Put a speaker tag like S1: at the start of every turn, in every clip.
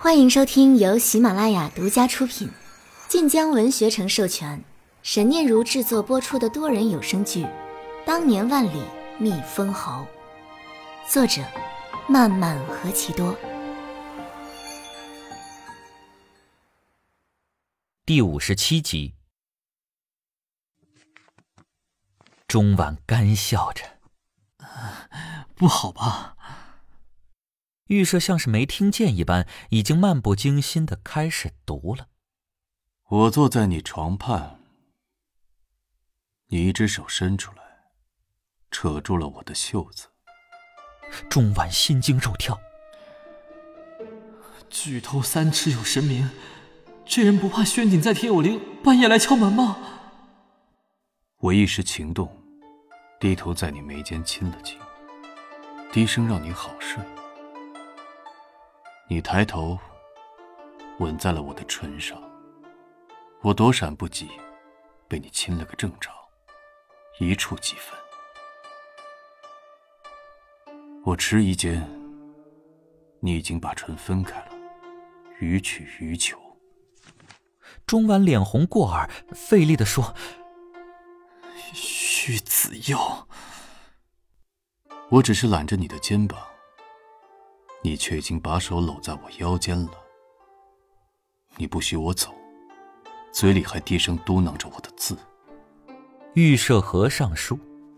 S1: 欢迎收听由喜马拉雅独家出品，晋江文学城授权，沈念如制作播出的多人有声剧《当年万里觅封侯》，作者漫漫何其多。
S2: 第57集。钟婉干笑着，
S3: 不好吧？
S2: 预设像是没听见一般，已经漫不经心地开始读了。
S4: 我坐在你床畔，你一只手伸出来，扯住了我的袖子。
S2: 钟婉心惊肉跳。
S3: 举头三尺有神明，这人不怕轩顶在天有灵，半夜来敲门吗？
S4: 我一时情动，低头在你眉间亲了亲，低声让你好睡。你抬头吻在了我的唇上，我躲闪不及，被你亲了个正着，一触即分。我迟疑间，你已经把唇分开了，予取予求。
S2: 钟婉脸红过耳，费力地说：
S3: 徐子佑。
S4: 我只是揽着你的肩膀，你却已经把手搂在我腰间了。你不许我走，嘴里还低声嘟囔着我的字。
S2: 预设合上书。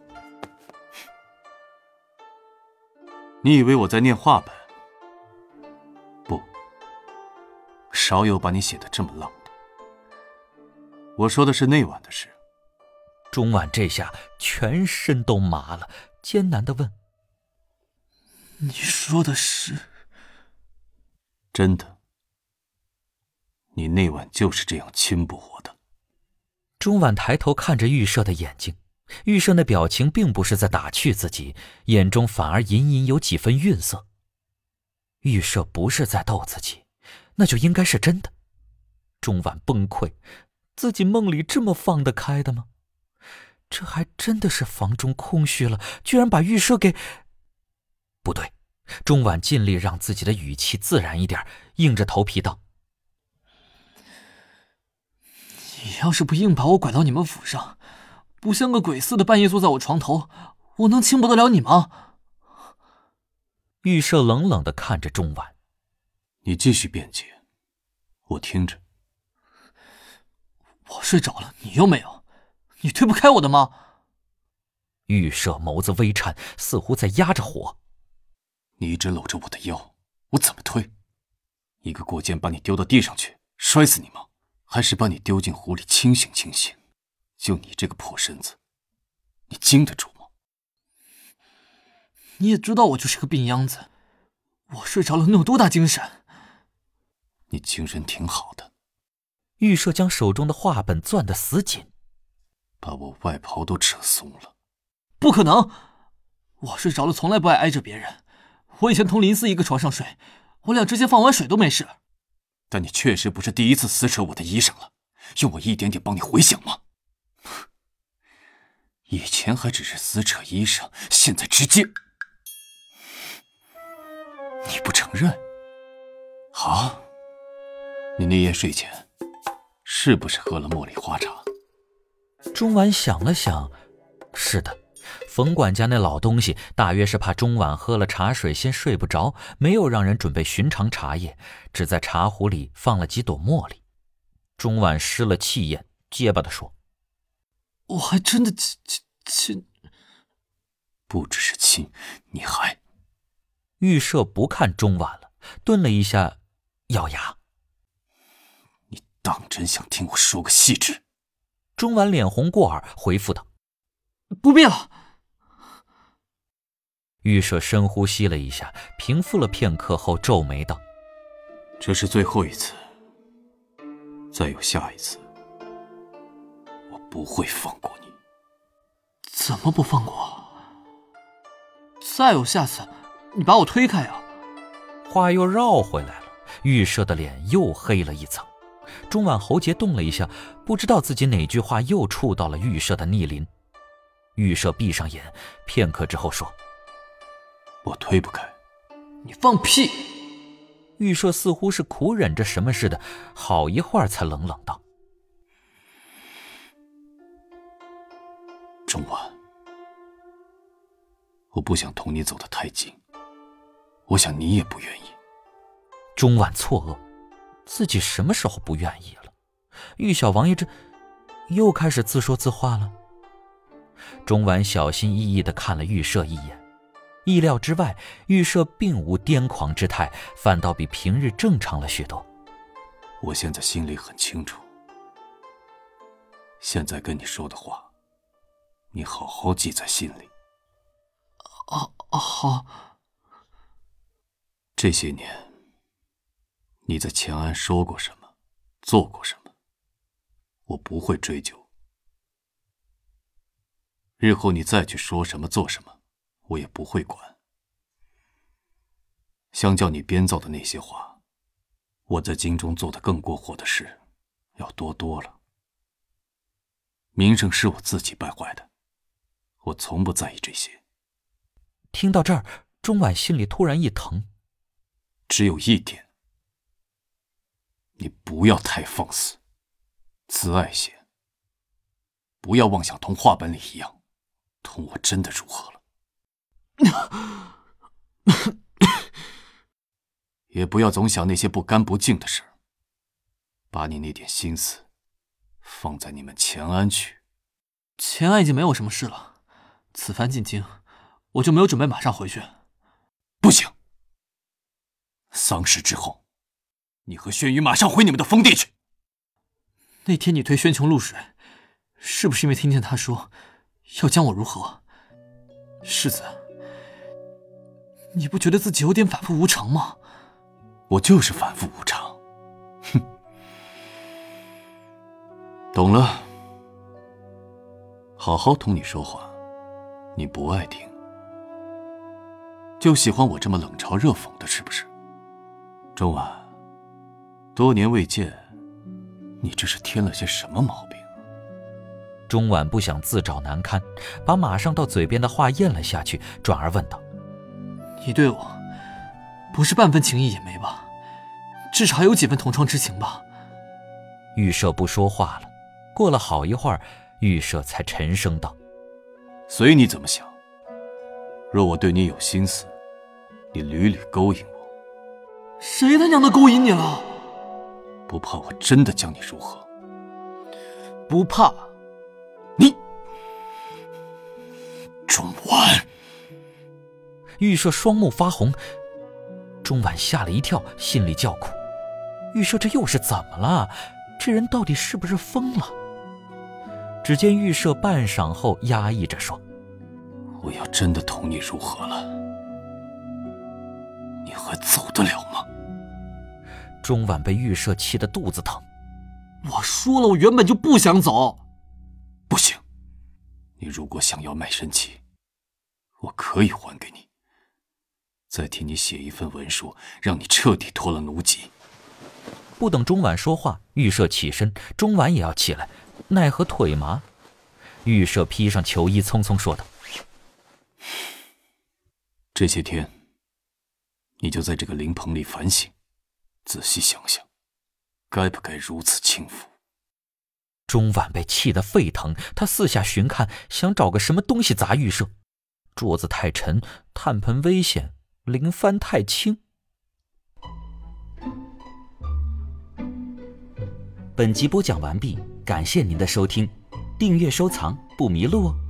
S4: 你以为我在念话本？不，少有把你写得这么浪的。我说的是那晚的事。
S2: 钟婉这下全身都麻了，艰难地问：
S3: 你说的是
S4: 真的？你那晚就是这样亲不我的。
S2: 钟婉抬头看着预设的眼睛，预设那表情并不是在打趣自己，眼中反而隐隐有几分愠色。预设不是在逗自己，那就应该是真的。钟婉崩溃，自己梦里这么放得开的吗？这还真的是房中空虚了，居然把预设给……不对，钟婉尽力让自己的语气自然一点，硬着头皮道：
S3: 你要是不硬把我拐到你们府上，不像个鬼似的半夜坐在我床头，我能轻薄得了你吗？
S2: 预设冷冷地看着钟婉。
S4: 你继续辩解，我听着。
S3: 我睡着了，你又没有，你推不开我的吗？
S2: 预设眸子微颤，似乎在压着火。
S4: 你一直搂着我的腰，我怎么推？一个过肩把你丢到地上去，摔死你吗？还是把你丢进湖里清醒清醒？就你这个破身子，你经得住吗？
S3: 你也知道我就是个病秧子，我睡着了能有多大精神？
S4: 你精神挺好的。
S2: 预设将手中的画本攥得死紧，
S4: 把我外袍都扯松了。
S3: 不可能，我睡着了从来不爱挨着别人，我以前同林思一个床上睡，我俩之间放碗水都没事。
S4: 但你确实不是第一次撕扯我的衣裳了，用我一点点帮你回想吗？以前还只是撕扯衣裳，现在直接……你不承认？好，你那夜睡前是不是喝了茉莉花茶？
S2: 钟婉想了想，是的，冯管家那老东西大约是怕钟婉喝了茶水先睡不着，没有让人准备寻常茶叶，只在茶壶里放了几朵茉莉。钟婉失了气焰，结巴地说：
S3: 我还真的亲……
S4: 不只是亲，你还……
S2: 预设不看钟婉了，顿了一下，咬牙：
S4: 你当真想听我说个细致？
S2: 钟婉脸红过耳，回复道：
S3: 不必了。
S2: 预设深呼吸了一下，平复了片刻后皱眉道：
S4: 这是最后一次，再有下一次，我不会放过你。
S3: 怎么不放过？再有下次，你把我推开啊！
S2: 话又绕回来了，预设的脸又黑了一层。钟婉喉结动了一下，不知道自己哪句话又触到了预设的逆鳞。预设闭上眼，片刻之后说：
S4: 我推不开。
S3: 你放屁！
S2: 预设似乎是苦忍着什么似的，好一会儿才冷冷道：
S4: 钟晚，我不想同你走得太近，我想你也不愿意。
S2: 钟晚错愕，自己什么时候不愿意了？玉小王爷这又开始自说自话了。钟晚小心翼翼地看了玉舍一眼，意料之外，玉舍并无癫狂之态，反倒比平日正常了许多。
S4: 我现在心里很清楚，现在跟你说的话，你好好记在心里。
S3: 好。
S4: 这些年，你在乾安说过什么，做过什么，我不会追究。日后你再去说什么做什么，我也不会管。相较你编造的那些话，我在京中做的更过火的事要多多了。名声是我自己败坏的，我从不在意这些。
S2: 听到这儿，钟晚心里突然一疼。
S4: 只有一点，你不要太放肆，自爱些，不要妄想同话本里一样，同我真的如何了。也不要总想那些不干不净的事，把你那点心思放在你们乾安去。
S3: 乾安已经没有什么事了，此番进京，我就没有准备马上回去。
S4: 不行，丧事之后，你和轩辕马上回你们的封地去。
S3: 那天你推轩琼入水，是不是因为听见他说要将我如何？世子，你不觉得自己有点反复无常吗？
S4: 我就是反复无常。哼，懂了。好好同你说话，你不爱听，就喜欢我这么冷嘲热讽的，是不是？钟晚，多年未见，你这是添了些什么毛病？
S2: 钟晚不想自找难堪，把马上到嘴边的话咽了下去，转而问道：
S3: 你对我不是半分情意也没吧？至少还有几分同窗之情吧？
S2: 玉舍不说话了，过了好一会儿，玉舍才沉声道：
S4: 随你怎么想。若我对你有心思，你屡屡勾引我，
S3: 谁他娘的勾引你了？
S4: 不怕我真的将你如何？
S3: 不怕。
S4: 你钟晚！
S2: 玉舍双目发红，钟晚吓了一跳，心里叫苦：玉舍这又是怎么了？这人到底是不是疯了？只见玉舍半晌后压抑着说：
S4: 我要真的同你如何了，你还走得了吗？
S2: 钟晚被玉舍气得肚子疼。
S3: 我说了，我原本就不想走。
S4: 不行，你如果想要卖身契，我可以还给你，再替你写一份文书，让你彻底脱了奴籍。
S2: 不等钟晚说话，玉舍起身，钟晚也要起来，奈何腿麻。玉舍披上囚衣，匆匆说道：
S4: 这些天，你就在这个灵棚里反省，仔细想想，该不该如此轻浮？
S2: 钟晚被气得沸腾，他四下寻看，想找个什么东西砸玉舍。桌子太沉，炭盆危险，灵幡太轻。本集播讲完毕，感谢您的收听，订阅收藏不迷路哦。